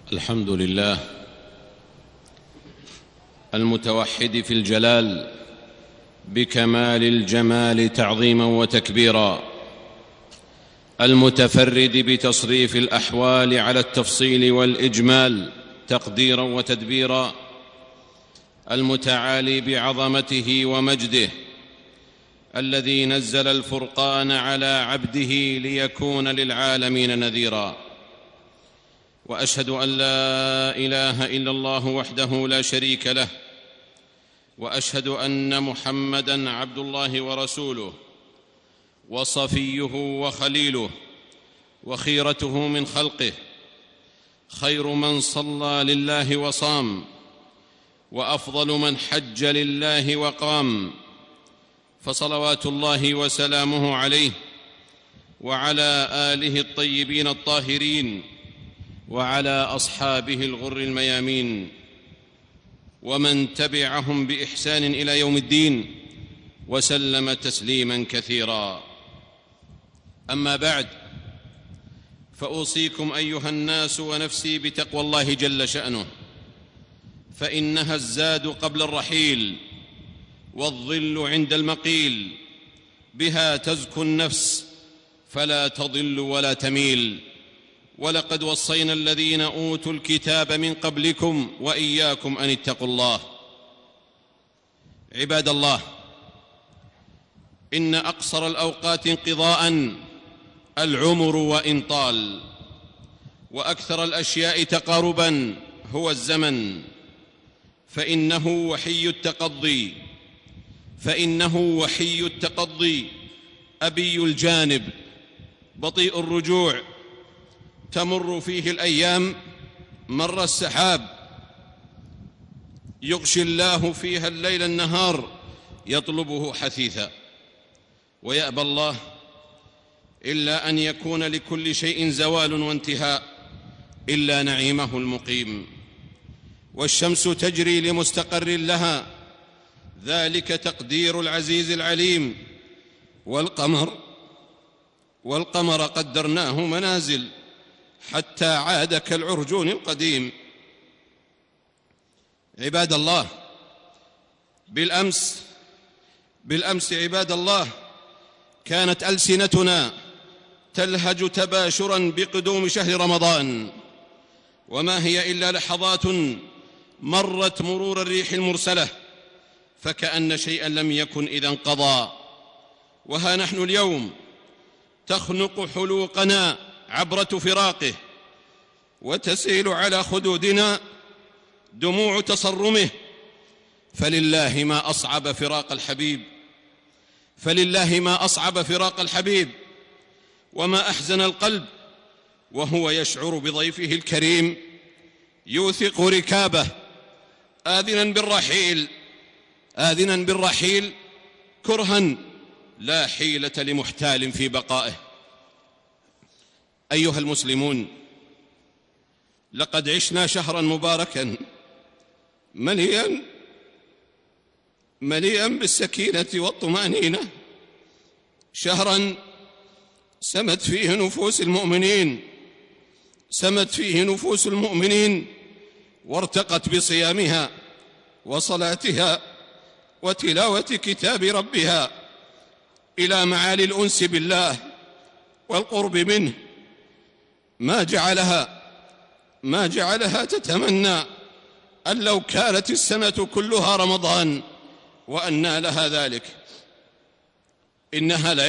الحمد لله المتوحد في الجلال بكمال الجمال تعظيما وتكبيرا، المتفرد بتصريف الأحوال على التفصيل والإجمال تقديرا وتدبيرا، المتعالي بعظمته ومجده، الذي نزل الفرقان على عبده ليكون للعالمين نذيرا. وأشهد أن لا إله إلا الله وحده لا شريك له، وأشهد أن محمدًا عبد الله ورسوله وصفيه وخليله وخيرته من خلقه، خير من صلى لله وصام، وأفضل من حج لله وقام، فصلوات الله وسلامه عليه وعلى آله الطيبين الطاهرين وعلى أصحابه الغر الميامين ومن تبعهم بإحسان إلى يوم الدين وسلم تسليما كثيرا. أما بعد، فأوصيكم أيها الناس ونفسي بتقوى الله جل شأنه، فإنها الزاد قبل الرحيل والظل عند المقيل، بها تزكو النفس فلا تضل ولا تميل. ولقد وصينا الذين أوتوا الكتاب من قبلكم وإياكم أن اتقوا الله. عباد الله، إن أقصر الأوقات انقضاءً العمر وإن طال، وأكثر الأشياء تقاربًا هو الزمن، فإنه وحي التقضي أبي الجانب بطيء الرجوع، تمر فيه الأيام مر السحاب، يغشي الله فيها الليل النهار يطلبه حثيثا، ويأبى الله إلا أن يكون لكل شيء زوال وانتهاء إلا نعيمه المقيم. والشمس تجري لمستقر لها، ذلك تقدير العزيز العليم. والقمر قدرناه منازل حتى عاد كالعرجون القديم. عباد الله، بالأمس عباد الله كانت ألسنتنا تلهج تباشرا بقدوم شهر رمضان، وما هي إلا لحظات مرت مرور الريح المرسلة، فكأن شيئا لم يكن إذا انقضى. وها نحن اليوم تخنق حلوقنا عبرة فراقه، وتسيل على خدودنا دموع تصرمه. فلله ما أصعب فراق الحبيب، وما أحزن القلب وهو يشعر بضيفه الكريم يوثق ركابه آذنا بالرحيل كرها لا حيلة لمحتال في بقائه. أيها المسلمون، لقد عشنا شهرا مباركا مليئا بالسكينة والطمأنينة، شهرا سمت فيه نفوس المؤمنين وارتقت بصيامها وصلاتها وتلاوة كتاب ربها إلى معالي الأنس بالله والقرب منه، ما جعلها تتمنى أن لو كانت السنة كلها رمضان وأنى لها ذلك. إنها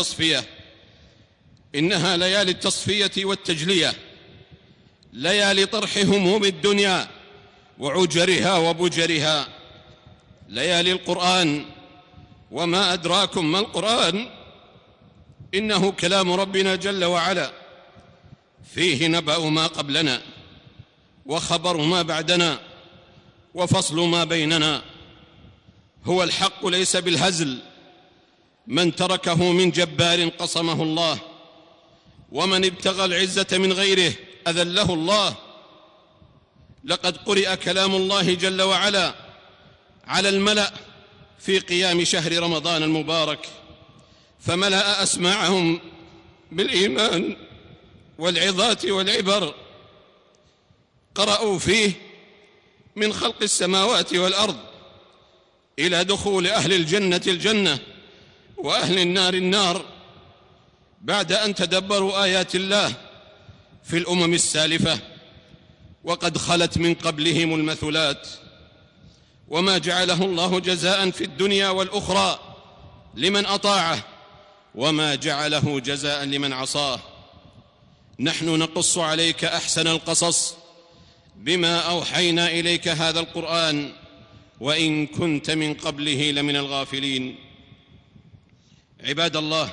ليالي التصفية والتجلية، ليالي طرح هموم الدنيا وعجرها وبجرها، ليالي القرآن. وما أدراكم ما القرآن؟ إنه كلام ربنا جل وعلا، فيه نبأ ما قبلنا وخبر ما بعدنا وفصل ما بيننا. هو الحق ليس بالهزل، من تركه من جبار قصمه الله، ومن ابتغى العزة من غيره أذله الله. لقد قرئ كلام الله جل وعلا على الملأ في قيام شهر رمضان المبارك، فملأ أسماعهم بالإيمان والعظات والعبر، قرأوا فيه من خلق السماوات والأرض إلى دخول أهل الجنة الجنة وأهل النار النار، بعد أن تدبروا آيات الله في الأمم السالفة وقد خلت من قبلهم المثلات، وما جعله الله جزاء في الدنيا والأخرى لمن أطاعه، وما جعله جزاء لمن عصاه. نحن نقص عليك أحسن القصص بما أوحينا إليك هذا القرآن وإن كنت من قبله لمن الغافلين. عباد الله،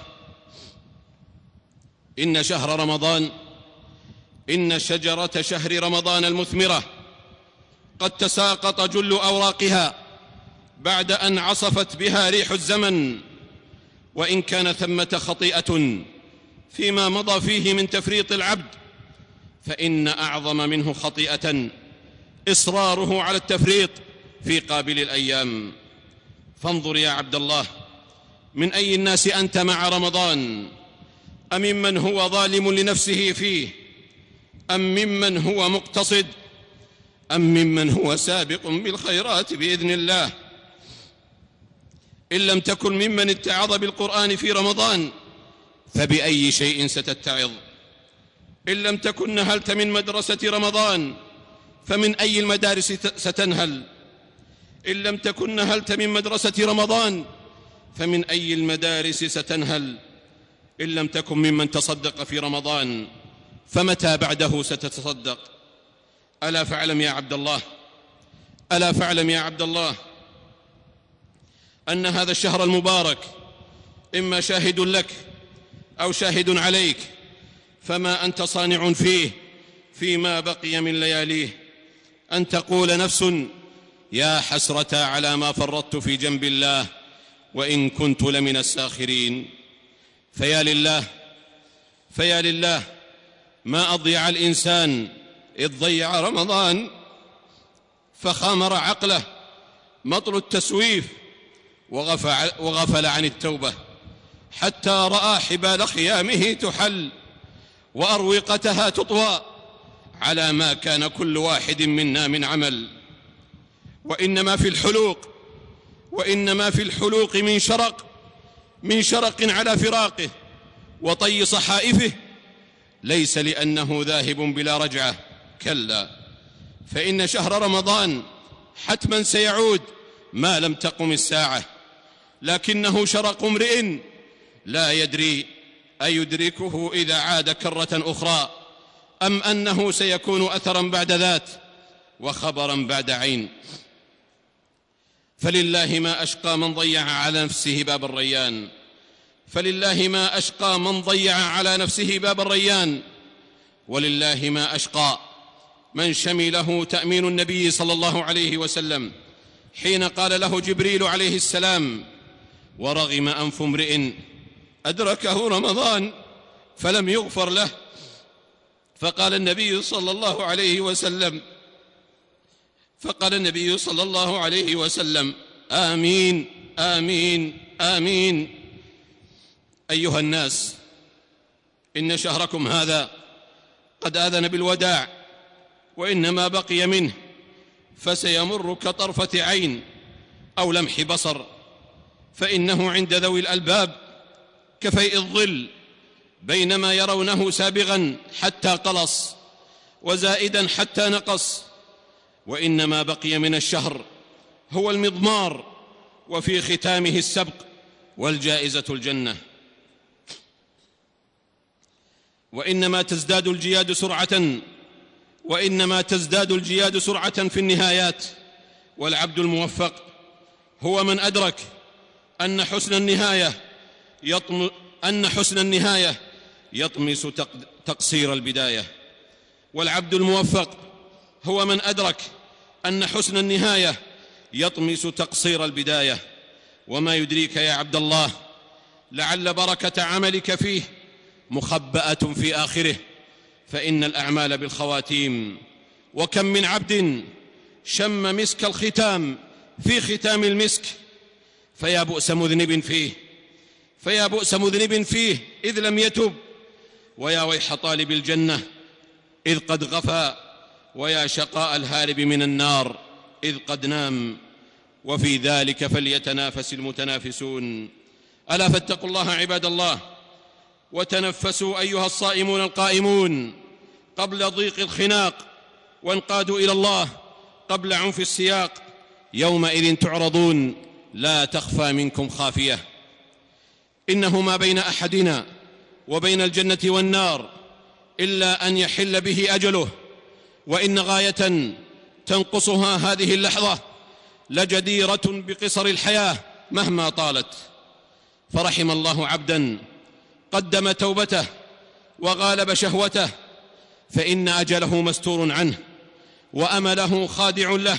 إن شهر رمضان، إن شجرة شهر رمضان المثمرة قد تساقط جل أوراقها بعد أن عصفت بها ريح الزمن، وإن كان ثمة خطيئة فيما مضى فيه من تفريط العبد، فإن أعظم منه خطيئة إصراره على التفريط في قابل الأيام. فانظر يا عبد الله، من أي الناس أنت مع رمضان؟ أممن هو ظالم لنفسه فيه، أم ممن هو مقتصد، أم ممن هو سابق بالخيرات بإذن الله؟ إن لم تكن ممن اتعظ بالقرآن في رمضان فبأي شيء ستتعظ؟ إن لم تكن نهلت من مدرسة رمضان فمن أي المدارس ستنهل؟ إن لم تكن نهلت من مدرسة رمضان فمن أي المدارس ستنهل؟ إن لم تكن ممن تصدق في رمضان فمتى بعده ستتصدق؟ ألا فاعلم يا عبد الله، ألا فاعلم يا عبد الله أن هذا الشهر المبارك إما شاهد لك أو شاهد عليك، فما أنت صانع فيه فيما بقي من لياليه أن تقول نفس يا حسرة على ما فرطت في جنب الله وإن كنت لمن الساخرين. فيا لله ما أضيع الإنسان إذ ضيع رمضان فخامر عقله مطل التسويف وغفل عن التوبة، حتى رأى حبال خيامه تحل وأروقتها تطوى على ما كان كل واحد منا من عمل. وإنما في الحلوق من شرق على فراقه وطي صحائفه، ليس لأنه ذاهب بلا رجعة، كلا، فإن شهر رمضان حتما سيعود ما لم تقم الساعة، لكنه شرق امرئ لا يدري أيدركه إذا عاد كرة أخرى أم أنه سيكون أثرا بعد ذات وخبرا بعد عين. فلله ما أشقى من ضيع على نفسه باب الريان، فلله ما أشقى من ضيع على نفسه باب الريان، ولله ما أشقى من شمله تأمين النبي صلى الله عليه وسلم حين قال له جبريل عليه السلام: ورغم أنف امرئ أدركه رمضان فلم يغفر له. فقال النبي صلى الله عليه وسلم: آمين آمين آمين. أيها الناس، إن شهركم هذا قد آذن بالوداع، وإنما بقي منه فسيمر كطرفة عين أو لمح بصر، فإنه عند ذوي الألباب كفيء الظل، بينما يرونه سابغا حتى قلص وزائدا حتى نقص. وإنما بقي من الشهر هو المضمار، وفي ختامه السبق والجائزة الجنة. وإنما تزداد الجياد سرعة في النهايات، والعبد الموفق هو من أدرك أن حسن النهاية يطمس تقصير البداية. والعبد الموفق هو من أدرك أن حسن النهاية يطمس تقصير البداية. وما يدريك يا عبد الله لعل بركة عملك فيه مخبأة في آخره، فإن الأعمال بالخواتيم. وكم من عبد شم مسك الختام في ختام المسك، فيا بؤس مذنب فيه إذ لم يتب، ويا ويح طالب الجنة إذ قد غفى ويا شقاء الهارب من النار إذ قد نام، وفي ذلك فليتنافس المتنافسون. ألا فاتقوا الله عباد الله، وتنفسوا أيها الصائمون القائمون قبل ضيق الخناق، وانقادوا إلى الله قبل عنف السياق. يومئذ تعرضون لا تخفى منكم خافية. إنه ما بين أحدنا وبين الجنة والنار إلا أن يحل به أجله، وإن غاية تنقصها هذه اللحظة لجديرة بقصر الحياة مهما طالت. فرحم الله عبدا قدم توبته وغالب شهوته، فإن أجله مستور عنه وأمله خادع له،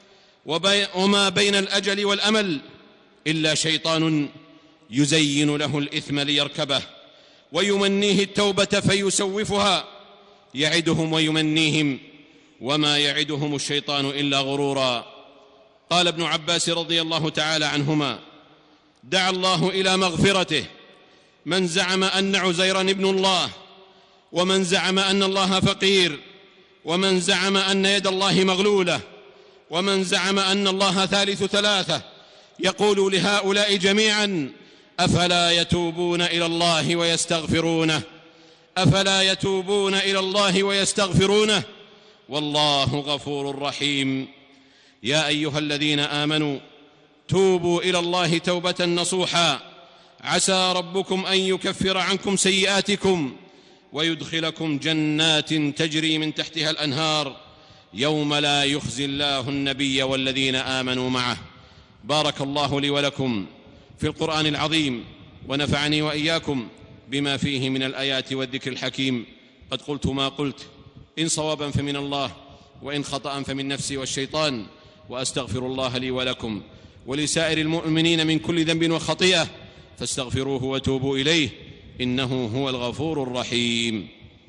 وما بين الأجل والأمل إلا شيطان يزين له الإثم ليركبه، ويمنيه التوبة فيسوفها، يعدهم ويمنيهم، وما يعدهم الشيطان إلا غرورا. قال ابن عباس رضي الله تعالى عنهما: دعا الله إلى مغفرته من زعم أن عزيرا ابن الله، ومن زعم أن الله فقير، ومن زعم أن يد الله مغلولة، ومن زعم أن الله ثالث ثلاثة، يقول لهؤلاء جميعا: أفلا يتوبون إلى الله ويستغفرونه، أفلا يتوبون إلى الله ويستغفرونه، والله غفور رحيم. يا أيها الذين آمنوا توبوا إلى الله توبة نصوحا، عسى ربكم أن يكفر عنكم سيئاتكم ويدخلكم جنات تجري من تحتها الأنهار يوم لا يخزي الله النبي والذين آمنوا معه. بارك الله لي ولكم في القرآن العظيم، ونفعني وإياكم بما فيه من الآيات والذكر الحكيم. قد قلت ما قلت، إن صوابا فمن الله، وإن خطأ فمن نفسي والشيطان، وأستغفر الله لي ولكم ولسائر المؤمنين من كل ذنب وخطيئة، فاستغفروه وتوبوا إليه، إنه هو الغفور الرحيم.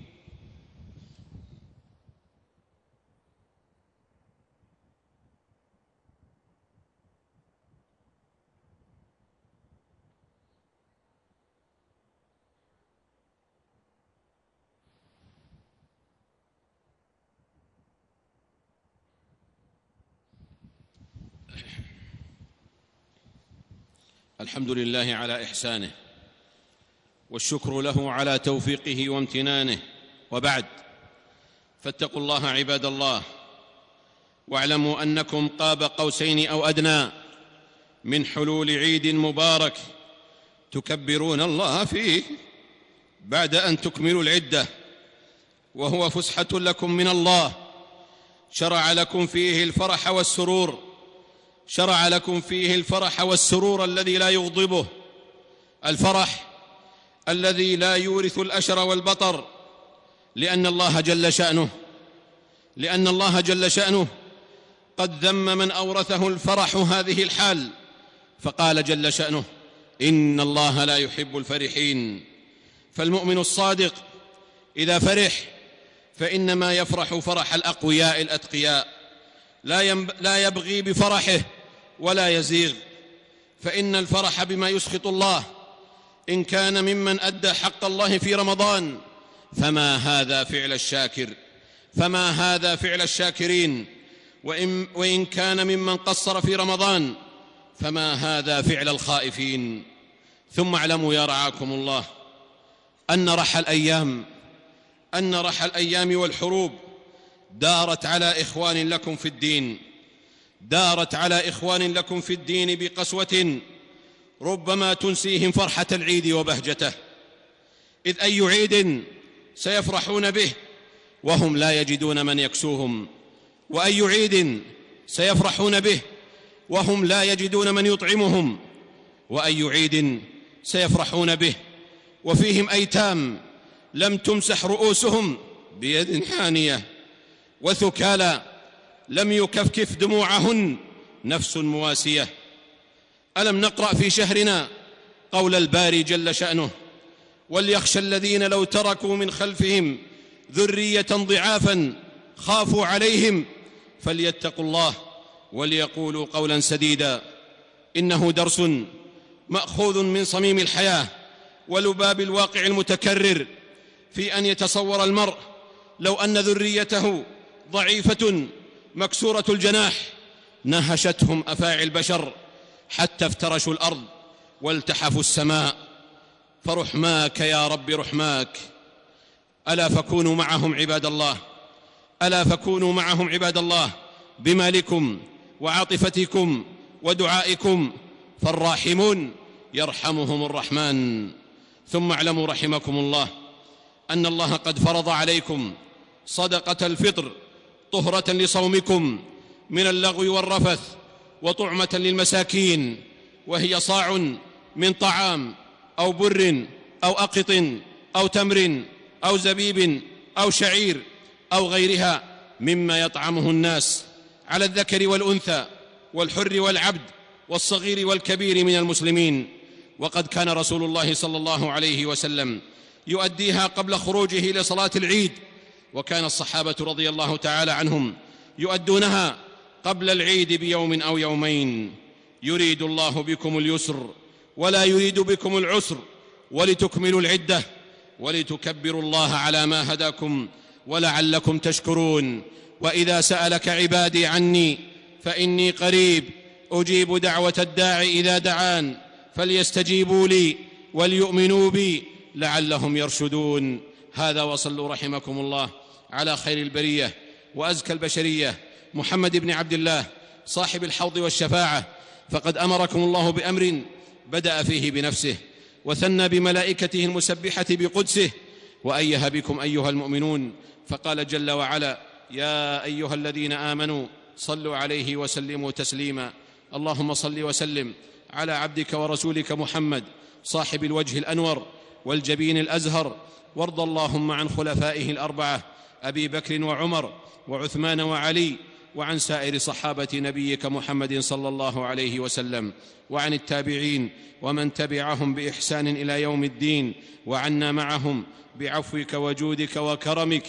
الحمد لله على إحسانه، والشكر له على توفيقه وامتنانه، وبعد، فاتقوا الله عباد الله، واعلموا أنكم قاب قوسين أو أدنى من حلول عيد مبارك تكبرون الله فيه بعد أن تكملوا العدة، وهو فسحة لكم من الله، شرع لكم فيه الفرح والسرور، شرع لكم فيه الفرح والسرور الذي لا يغضبه، الفرح الذي لا يورث الأشر والبطر، لأن الله جل شأنه قد ذم من أورثه الفرح هذه الحال، فقال جل شأنه: إن الله لا يحب الفرحين. فالمؤمن الصادق إذا فرح فإنما يفرح فرح الأقوياء الأتقياء، لا يبغي بفرحه ولا يزيغ، فإن الفرح بما يسخط الله إن كان ممن أدى حق الله في رمضان فما هذا فعل الشاكرين، وإن كان ممن قصر في رمضان فما هذا فعل الخائفين. ثم اعلموا يا رعاكم الله أن رح الأيام والحروب دارت على إخوان لكم في الدين بقسوة ربما تنسيهم فرحة العيد وبهجته، إذ أي عيد سيفرحون به وهم لا يجدون من يكسوهم، وأي عيد سيفرحون به وهم لا يجدون من يطعمهم، وأي عيد سيفرحون به وفيهم أيتام لم تمسح رؤوسهم بيد حانية، وثكالى لم يكفكف دموعهن نفس مواسية. ألم نقرأ في شهرنا قول الباري جل شأنه: وليخشى الذين لو تركوا من خلفهم ذرية ضعافا خافوا عليهم فليتقوا الله وليقولوا قولا سديدا. إنه درس مأخوذ من صميم الحياة ولباب الواقع المتكرر، في أن يتصور المرء لو أن ذريته ضعيفة مكسورة الجناح، نهشتهم أفاعي البشر حتى افترشوا الأرض والتحفوا السماء، فرحماك يا رب رحماك. ألا فكونوا معهم عباد الله، ألا فكونوا معهم عباد الله بمالكم وعاطفتكم ودعائكم، فالراحمون يرحمهم الرحمن. ثم اعلموا رحمكم الله أن الله قد فرض عليكم صدقة الفطر طهرة لصومكم من اللغو والرفث وطعمة للمساكين، وهي صاع من طعام أو بر أو أقط أو تمر أو زبيب أو شعير أو غيرها مما يطعمه الناس، على الذكر والأنثى والحر والعبد والصغير والكبير من المسلمين. وقد كان رسول الله صلى الله عليه وسلم يؤديها قبل خروجه لصلاة العيد، وكان الصحابة رضي الله تعالى عنهم يؤدونها قبل العيد بيوم أو يومين. يريد الله بكم اليسر ولا يريد بكم العسر، ولتكملوا العدة ولتكبروا الله على ما هداكم ولعلكم تشكرون. وإذا سألك عبادي عني فإني قريب أجيب دعوة الداعي إذا دعان، فليستجيبوا لي وليؤمنوا بي لعلهم يرشدون. هذا وصلوا رحمكم الله على خير البرية وأزكى البشرية محمد بن عبد الله صاحب الحوض والشفاعة، فقد أمركم الله بأمر بدأ فيه بنفسه وثنى بملائكته المسبحة بقدسه، وأيه بكم أيها المؤمنون، فقال جل وعلا: يا أيها الذين آمنوا صلوا عليه وسلموا تسليما. اللهم صل وسلم على عبدك ورسولك محمد صاحب الوجه الأنور والجبين الأزهر، وارض اللهم عن خلفائه الأربعة أبي بكر وعمر وعثمان وعلي، وعن سائر صحابة نبيك محمد صلى الله عليه وسلم، وعن التابعين ومن تبعهم بإحسان إلى يوم الدين، وعنا معهم بعفوك وجودك وكرمك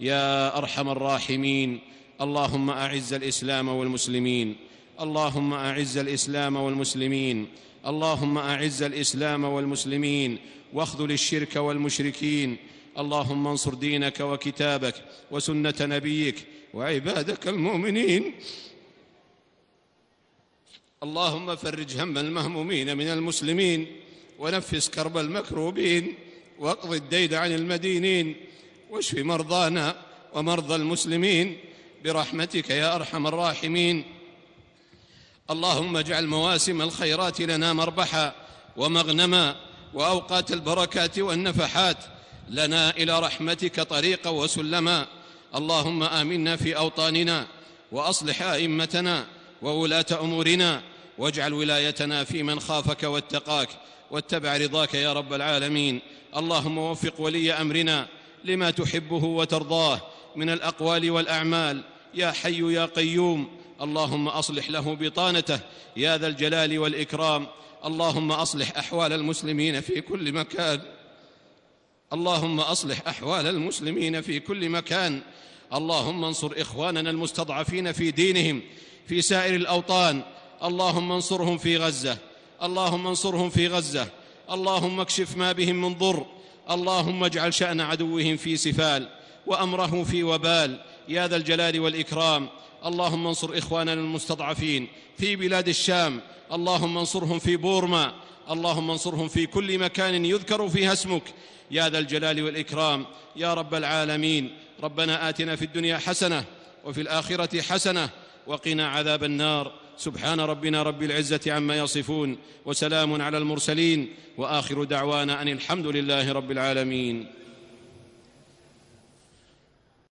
يا أرحم الراحمين. اللهم أعز الإسلام والمسلمين، اللهم أعز الإسلام والمسلمين، اللهم أعز الإسلام والمسلمين، واخذل الشرك والمشركين. اللهم انصر دينك وكتابك وسنة نبيك وعبادك المؤمنين. اللهم فرج هم المهمومين من المسلمين، ونفس كرب المكروبين، واقض الدين عن المدينين، واشف مرضانا ومرضى المسلمين برحمتك يا أرحم الراحمين. اللهم اجعل مواسم الخيرات لنا مربحا ومغنما، وأوقات البركات والنفحات لنا إلى رحمتك طريقا وسلما. اللهم آمنا في أوطاننا، وأصلح أئمتنا وولاة أمورنا، واجعل ولايتنا في من خافك واتقاك واتبع رضاك يا رب العالمين. اللهم وفق ولي أمرنا لما تحبه وترضاه من الأقوال والأعمال يا حي يا قيوم. اللهم أصلح له بطانته يا ذا الجلال والإكرام. اللهم أصلح أحوال المسلمين في كل مكان، اللهم أصلح أحوال المسلمين في كل مكان. اللهم انصر إخواننا المستضعفين في دينهم في سائر الأوطان. اللهم انصرهم في غزة، اللهم انصرهم في غزة. اللهم اكشف ما بهم من ضر. اللهم اجعل شأن عدوهم في سفال وأمره في وبال يا ذا الجلال والإكرام. اللهم انصر إخواننا المستضعفين في بلاد الشام، اللهم انصرهم في بورما، اللهم انصرهم في كل مكان يذكر فيها اسمك يا ذا الجلال والإكرام يا رب العالمين. ربنا آتنا في الدنيا حسنة وفي الآخرة حسنة وقنا عذاب النار. سبحان ربنا رب العزة عما يصفون، وسلام على المرسلين، وآخر دعوانا أن الحمد لله رب العالمين.